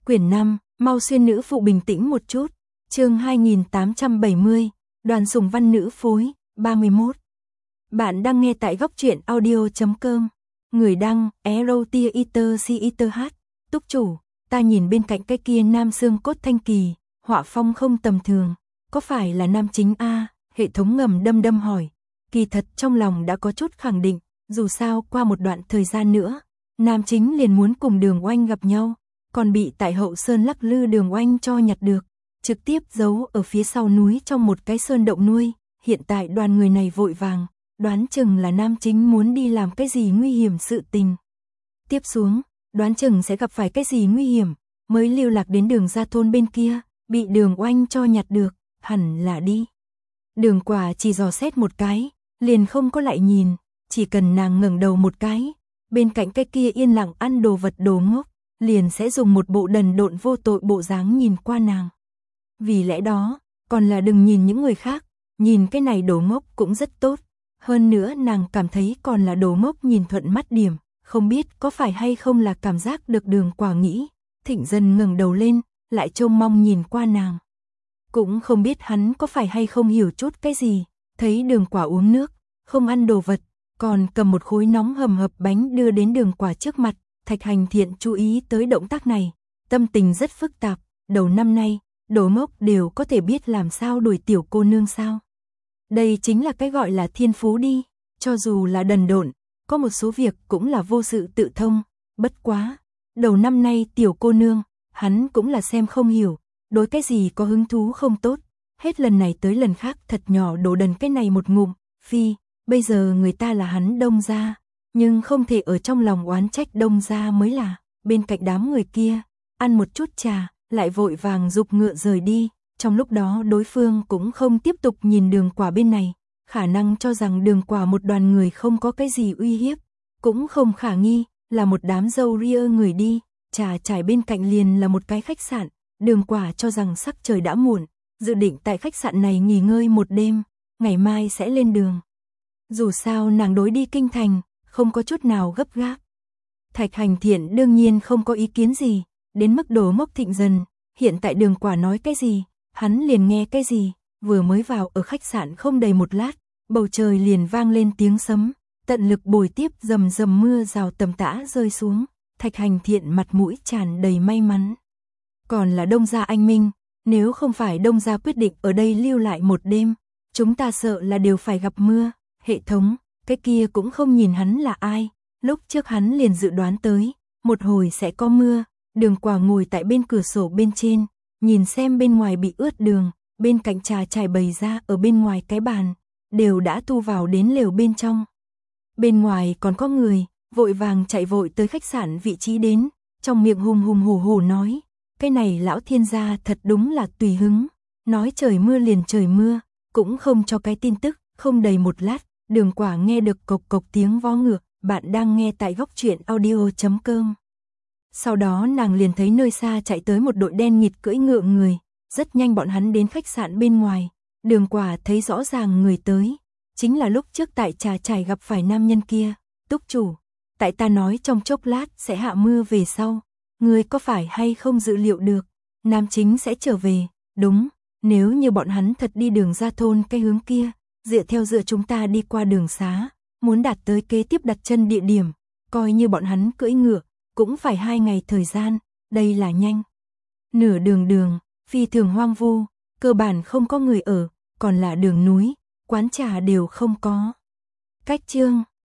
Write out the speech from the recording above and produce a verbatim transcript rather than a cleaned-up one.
Quyển năm, mau xuyên nữ phụ bình tĩnh một chút. Chương hai nghìn tám trăm bảy mươi, Đoàn Sùng Văn nữ phối, ba mươi mốt. Bạn đang nghe tại góc truyện audio chấm com. Người đăng, Erotia Iter Si Iter H. Túc chủ, ta nhìn bên cạnh cái kia nam xương cốt thanh kỳ, họa phong không tầm thường. Có phải là nam chính A? Hệ thống ngầm đâm đâm hỏi. Kỳ thật trong lòng đã có chút khẳng định, dù sao qua một đoạn thời gian nữa, nam chính liền muốn cùng Đường Oanh gặp nhau, còn bị tại Hậu Sơn lắc lư Đường Oanh cho nhặt được, trực tiếp giấu ở phía sau núi trong một cái sơn động nuôi. Hiện tại đoàn người này vội vàng, đoán chừng là nam chính muốn đi làm cái gì nguy hiểm sự tình. Tiếp xuống, đoán chừng sẽ gặp phải cái gì nguy hiểm, mới lưu lạc đến Đường gia thôn bên kia, bị Đường Oanh cho nhặt được, hẳn là đi. Đường Quả chỉ dò xét một cái, liền không có lại nhìn, chỉ cần nàng ngẩng đầu một cái, bên cạnh cái kia yên lặng ăn đồ vật đồ ngốc, liền sẽ dùng một bộ đần độn vô tội bộ dáng nhìn qua nàng. Vì lẽ đó, còn là đừng nhìn những người khác, nhìn cái này đồ ngốc cũng rất tốt. Hơn nữa nàng cảm thấy còn là đồ ngốc nhìn thuận mắt điểm, không biết có phải hay không là cảm giác được Đường Quả nghĩ. Thịnh Dân ngẩng đầu lên, lại trông mong nhìn qua nàng. Cũng không biết hắn có phải hay không hiểu chút cái gì, thấy Đường Quả uống nước, không ăn đồ vật, còn cầm một khối nóng hầm hập bánh đưa đến Đường Quả trước mặt. Thạch Hành Thiện chú ý tới động tác này, tâm tình rất phức tạp. Đầu năm nay, đồ ngốc đều có thể biết làm sao đuổi tiểu cô nương sao. Đây chính là cái gọi là thiên phú đi, cho dù là đần độn, có một số việc cũng là vô sự tự thông. Bất quá, đầu năm nay tiểu cô nương, hắn cũng là xem không hiểu, đối cái gì có hứng thú không tốt. Hết lần này tới lần khác thật nhỏ đổ đần cái này một ngụm. Phi, bây giờ người ta là hắn Đông gia, nhưng không thể ở trong lòng oán trách Đông gia mới là. Bên cạnh đám người kia, ăn một chút trà, lại vội vàng giục ngựa rời đi. Trong lúc đó đối phương cũng không tiếp tục nhìn Đường Quả bên này, khả năng cho rằng Đường Quả một đoàn người không có cái gì uy hiếp, cũng không khả nghi là một đám dâu ria người đi. Trà trải bên cạnh liền là một cái khách sạn. Đường Quả cho rằng sắc trời đã muộn, dự định tại khách sạn này nghỉ ngơi một đêm, ngày mai sẽ lên đường. Dù sao nàng đối đi kinh thành, không có chút nào gấp gáp. Thạch Hành Thiện đương nhiên không có ý kiến gì, đến mức đồ ngốc Thịnh Dân, hiện tại Đường Quả nói cái gì, hắn liền nghe cái gì. Vừa mới vào ở khách sạn không đầy một lát, bầu trời liền vang lên tiếng sấm, tận lực bồi tiếp rầm rầm mưa rào tầm tã rơi xuống. Thạch Hành Thiện mặt mũi tràn đầy may mắn. Còn là Đông gia anh minh, nếu không phải Đông gia quyết định ở đây lưu lại một đêm, chúng ta sợ là đều phải gặp mưa. Hệ thống, cái kia cũng không nhìn hắn là ai, lúc trước hắn liền dự đoán tới, một hồi sẽ có mưa. Đường Quả ngồi tại bên cửa sổ bên trên, nhìn xem bên ngoài bị ướt đường, bên cạnh trà trải bày ra ở bên ngoài cái bàn, đều đã thu vào đến lều bên trong. Bên ngoài còn có người, vội vàng chạy vội tới khách sạn vị trí đến, trong miệng hùng hùng hổ hổ nói, cái này lão thiên gia thật đúng là tùy hứng, nói trời mưa liền trời mưa, cũng không cho cái tin tức. Không đầy một lát, Đường Quả nghe được cộc cộc tiếng vó ngựa. Bạn đang nghe tại góc truyện audio chấm com. Sau đó nàng liền thấy nơi xa chạy tới một đội đen nghịt cưỡi ngựa người, rất nhanh bọn hắn đến khách sạn bên ngoài. Đường Quả thấy rõ ràng người tới, chính là lúc trước tại trà trải gặp phải nam nhân kia. Túc chủ, tại ta nói trong chốc lát sẽ hạ mưa về sau, người có phải hay không dự liệu được, nam chính sẽ trở về. Đúng, nếu như bọn hắn thật đi Đường gia thôn cái hướng kia, dựa theo dựa chúng ta đi qua đường xá, muốn đạt tới kế tiếp đặt chân địa điểm, coi như bọn hắn cưỡi ngựa, cũng phải hai ngày thời gian, đây là nhanh. Nửa đường đường, phi thường hoang vu, cơ bản không có người ở, còn là đường núi, quán trà đều không có. Cách chương